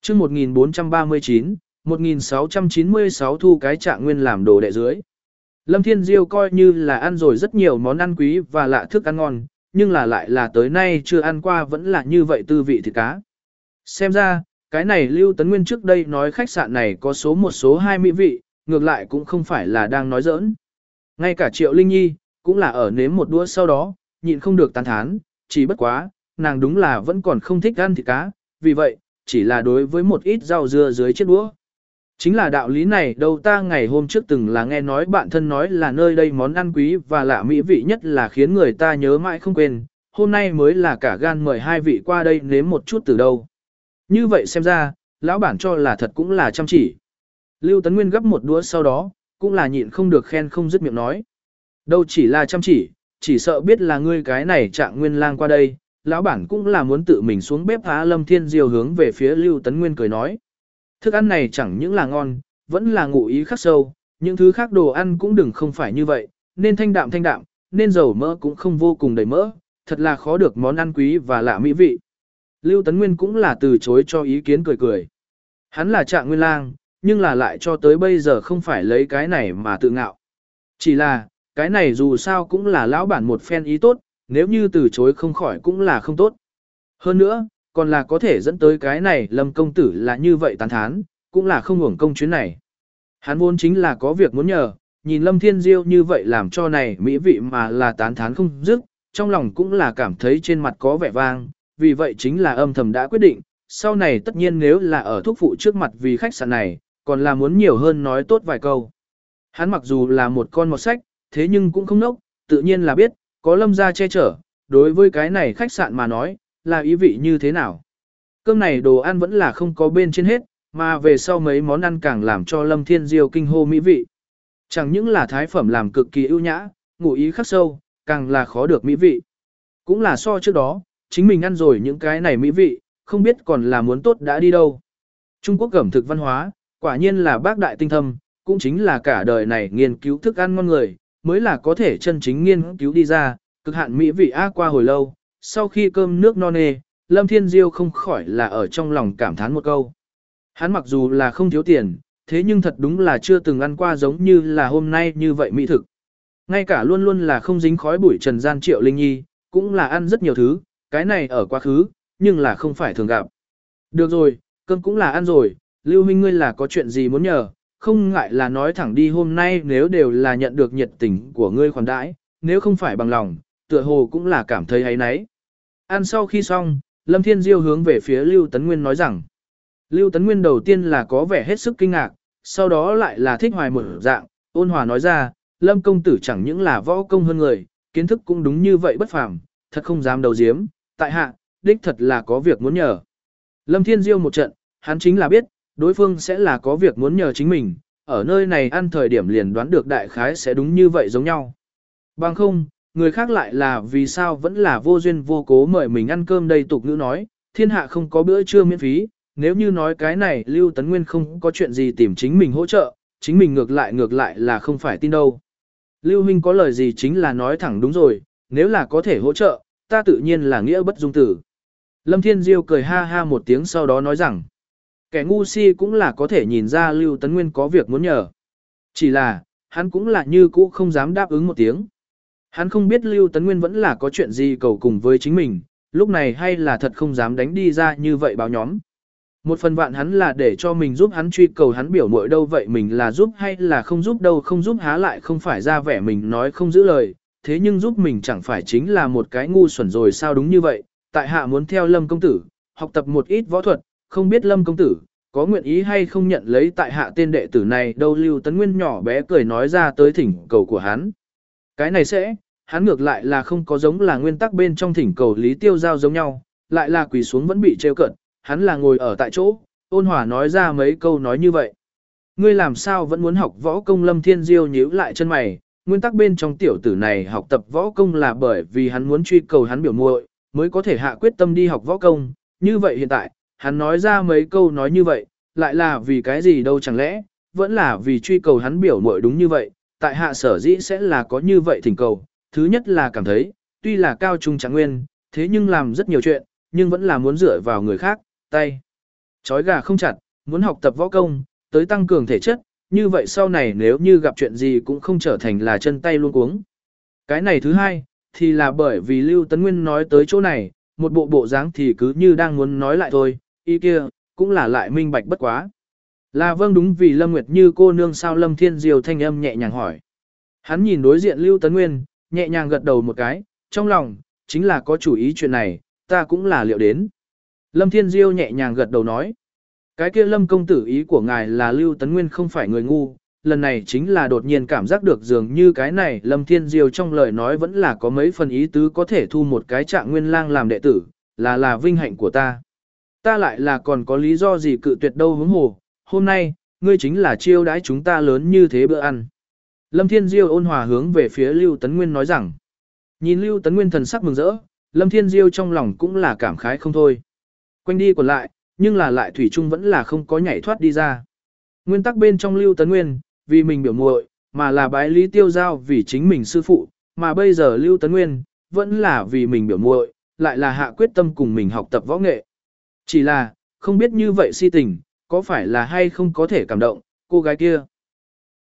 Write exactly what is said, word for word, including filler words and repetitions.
chương một nghìn bốn trăm ba mươi chín, một nghìn sáu trăm chín mươi sáu thu cái trạng nguyên làm đồ đệ dưới. Lâm Thiên Diêu coi như là ăn rồi rất nhiều món ăn quý và lạ thức ăn ngon, nhưng là lại là tới nay chưa ăn qua vẫn là như vậy tư vị thịt cá. Xem ra, cái này Lưu Tấn Nguyên trước đây nói khách sạn này có số một số hai mỹ vị, ngược lại cũng không phải là đang nói giỡn. Ngay cả Triệu Linh Nhi, cũng là ở nếm một đũa sau đó, nhịn không được tán thán, chỉ bất quá, nàng đúng là vẫn còn không thích ăn thịt cá, vì vậy, chỉ là đối với một ít rau dưa dưới chiếc đũa. Chính là đạo lý này đâu ta ngày hôm trước từng là nghe nói bạn thân nói là nơi đây món ăn quý và lạ mỹ vị nhất là khiến người ta nhớ mãi không quên, hôm nay mới là cả gan mời hai vị qua đây nếm một chút từ đâu. Như vậy xem ra, lão bản cho là thật cũng là chăm chỉ. Lưu Tấn Nguyên gấp một đũa sau đó, cũng là nhịn không được khen không dứt miệng nói. Đâu chỉ là chăm chỉ, chỉ sợ biết là ngươi cái này Trạng Nguyên lang qua đây, lão bản cũng là muốn tự mình xuống bếp há. Lâm Thiên Diêu hướng về phía Lưu Tấn Nguyên cười nói. Thức ăn này chẳng những là ngon, vẫn là ngụ ý khắc sâu, những thứ khác đồ ăn cũng đừng không phải như vậy, nên thanh đạm thanh đạm, nên dầu mỡ cũng không vô cùng đầy mỡ, thật là khó được món ăn quý và lạ mỹ vị. Lưu Tấn Nguyên cũng là từ chối cho ý kiến cười cười. Hắn là Trạng Nguyên lang, nhưng là lại cho tới bây giờ không phải lấy cái này mà tự ngạo. Chỉ là, cái này dù sao cũng là lão bản một phen ý tốt, nếu như từ chối không khỏi cũng là không tốt. Hơn nữa, còn là có thể dẫn tới cái này Lâm công tử là như vậy tán thán, cũng là không hưởng công chuyến này. Hắn vốn chính là có việc muốn nhờ, nhìn Lâm Thiên Diêu như vậy làm cho này mỹ vị mà là tán thán không dứt, trong lòng cũng là cảm thấy trên mặt có vẻ vang, vì vậy chính là âm thầm đã quyết định, sau này tất nhiên nếu là ở thuốc phụ trước mặt vì khách sạn này, còn là muốn nhiều hơn nói tốt vài câu. Hắn mặc dù là một con mọt sách, thế nhưng cũng không nốc, tự nhiên là biết, có Lâm gia che chở, đối với cái này khách sạn mà nói, là ý vị như thế nào. Cơm này đồ ăn vẫn là không có bên trên hết, mà về sau mấy món ăn càng làm cho Lâm Thiên Diêu kinh hô mỹ vị. Chẳng những là thái phẩm làm cực kỳ ưu nhã, ngụ ý khắc sâu, càng là khó được mỹ vị. Cũng là so trước đó, chính mình ăn rồi những cái này mỹ vị, không biết còn là muốn tốt đã đi đâu. Trung Quốc ẩm thực văn hóa, quả nhiên là bác đại tinh thâm, cũng chính là cả đời này nghiên cứu thức ăn ngon người, mới là có thể chân chính nghiên cứu đi ra, cực hạn mỹ vị á qua hồi lâu. Sau khi cơm nước no nê, Lâm Thiên Diêu không khỏi là ở trong lòng cảm thán một câu. Hắn mặc dù là không thiếu tiền, thế nhưng thật đúng là chưa từng ăn qua giống như là hôm nay như vậy mỹ thực. Ngay cả luôn luôn là không dính khói bụi trần gian Triệu Linh Nhi, cũng là ăn rất nhiều thứ, cái này ở quá khứ, nhưng là không phải thường gặp. Được rồi, cơm cũng là ăn rồi, Lưu huynh ngươi là có chuyện gì muốn nhờ, không ngại là nói thẳng đi, hôm nay nếu đều là nhận được nhiệt tình của ngươi khoản đãi, nếu không phải bằng lòng, tựa hồ cũng là cảm thấy ấy nấy. Ăn sau khi xong, Lâm Thiên Diêu hướng về phía Lưu Tấn Nguyên nói rằng, Lưu Tấn Nguyên đầu tiên là có vẻ hết sức kinh ngạc, sau đó lại là thích hoài một dạng, ôn hòa nói ra, Lâm công tử chẳng những là võ công hơn người, kiến thức cũng đúng như vậy bất phàm, thật không dám đầu diếm, tại hạ, đích thật là có việc muốn nhờ. Lâm Thiên Diêu một trận, hắn chính là biết, đối phương sẽ là có việc muốn nhờ chính mình, ở nơi này ăn thời điểm liền đoán được đại khái sẽ đúng như vậy giống nhau. Bằng không, người khác lại là vì sao vẫn là vô duyên vô cố mời mình ăn cơm đây. Tục ngữ nói, thiên hạ không có bữa trưa miễn phí, nếu như nói cái này Lưu Tấn Nguyên không có chuyện gì tìm chính mình hỗ trợ, chính mình ngược lại ngược lại là không phải tin đâu. Lưu huynh có lời gì chính là nói thẳng đúng rồi, nếu là có thể hỗ trợ, ta tự nhiên là nghĩa bất dung tử. Lâm Thiên Diêu cười ha ha một tiếng sau đó nói rằng, kẻ ngu si cũng là có thể nhìn ra Lưu Tấn Nguyên có việc muốn nhờ. Chỉ là, hắn cũng là như cũ không dám đáp ứng một tiếng. Hắn không biết Lưu Tấn Nguyên vẫn là có chuyện gì cầu cùng với chính mình, lúc này hay là thật không dám đánh đi ra như vậy báo nhóm. Một phần vạn hắn là để cho mình giúp hắn truy cầu hắn biểu muội đâu, vậy mình là giúp hay là không giúp đâu, không giúp há lại không phải ra vẻ mình nói không giữ lời, thế nhưng giúp mình chẳng phải chính là một cái ngu xuẩn rồi sao. Đúng như vậy, tại hạ muốn theo Lâm công tử, học tập một ít võ thuật, không biết Lâm công tử, có nguyện ý hay không nhận lấy tại hạ tên đệ tử này đâu. Lưu Tấn Nguyên nhỏ bé cười nói ra tới thỉnh cầu của hắn. Cái này sẽ, hắn ngược lại là không có giống là nguyên tắc bên trong thỉnh cầu Lý Tiêu Giao giống nhau, lại là quỳ xuống vẫn bị trêu cợt, hắn là ngồi ở tại chỗ, ôn hòa nói ra mấy câu nói như vậy. Ngươi làm sao vẫn muốn học võ công? Lâm Thiên Diêu nhíu lại chân mày, nguyên tắc bên trong tiểu tử này học tập võ công là bởi vì hắn muốn truy cầu hắn biểu muội, mới có thể hạ quyết tâm đi học võ công, như vậy hiện tại, hắn nói ra mấy câu nói như vậy, lại là vì cái gì đâu, chẳng lẽ, vẫn là vì truy cầu hắn biểu muội? Đúng như vậy, tại hạ sở dĩ sẽ là có như vậy thỉnh cầu, thứ nhất là cảm thấy, tuy là cao trung Trạng Nguyên, thế nhưng làm rất nhiều chuyện, nhưng vẫn là muốn dựa vào người khác, tay trói gà không chặt, muốn học tập võ công, tới tăng cường thể chất, như vậy sau này nếu như gặp chuyện gì cũng không trở thành là chân tay luôn cuống. Cái này thứ hai, thì là bởi vì Lưu Tấn Nguyên nói tới chỗ này, một bộ bộ dáng thì cứ như đang muốn nói lại thôi, ý kia, cũng là lại minh bạch bất quá. Là vâng đúng vì Lâm Nguyệt Như cô nương sao Lâm Thiên Diêu thanh âm nhẹ nhàng hỏi. Hắn nhìn đối diện Lưu Tấn Nguyên, nhẹ nhàng gật đầu một cái, trong lòng, chính là có chủ ý chuyện này, ta cũng là liệu đến. Lâm Thiên Diêu nhẹ nhàng gật đầu nói. Cái kia Lâm công tử ý của ngài là Lưu Tấn Nguyên không phải người ngu, lần này chính là đột nhiên cảm giác được dường như cái này Lâm Thiên Diêu trong lời nói vẫn là có mấy phần ý tứ có thể thu một cái Trạng Nguyên lang làm đệ tử, là là vinh hạnh của ta. Ta lại là còn có lý do gì cự tuyệt đâu huống hồ, hôm nay, ngươi chính là chiêu đãi chúng ta lớn như thế bữa ăn. Lâm Thiên Diêu ôn hòa hướng về phía Lưu Tấn Nguyên nói rằng, nhìn Lưu Tấn Nguyên thần sắc mừng rỡ, Lâm Thiên Diêu trong lòng cũng là cảm khái không thôi. Quanh đi còn lại, nhưng là lại thủy chung vẫn là không có nhảy thoát đi ra. Nguyên tắc bên trong Lưu Tấn Nguyên, vì mình biểu muội, mà là bái Lý Tiêu Giao vì chính mình sư phụ, mà bây giờ Lưu Tấn Nguyên, vẫn là vì mình biểu muội, lại là hạ quyết tâm cùng mình học tập võ nghệ. Chỉ là, không biết như vậy si tình, có phải là hay không có thể cảm động, cô gái kia.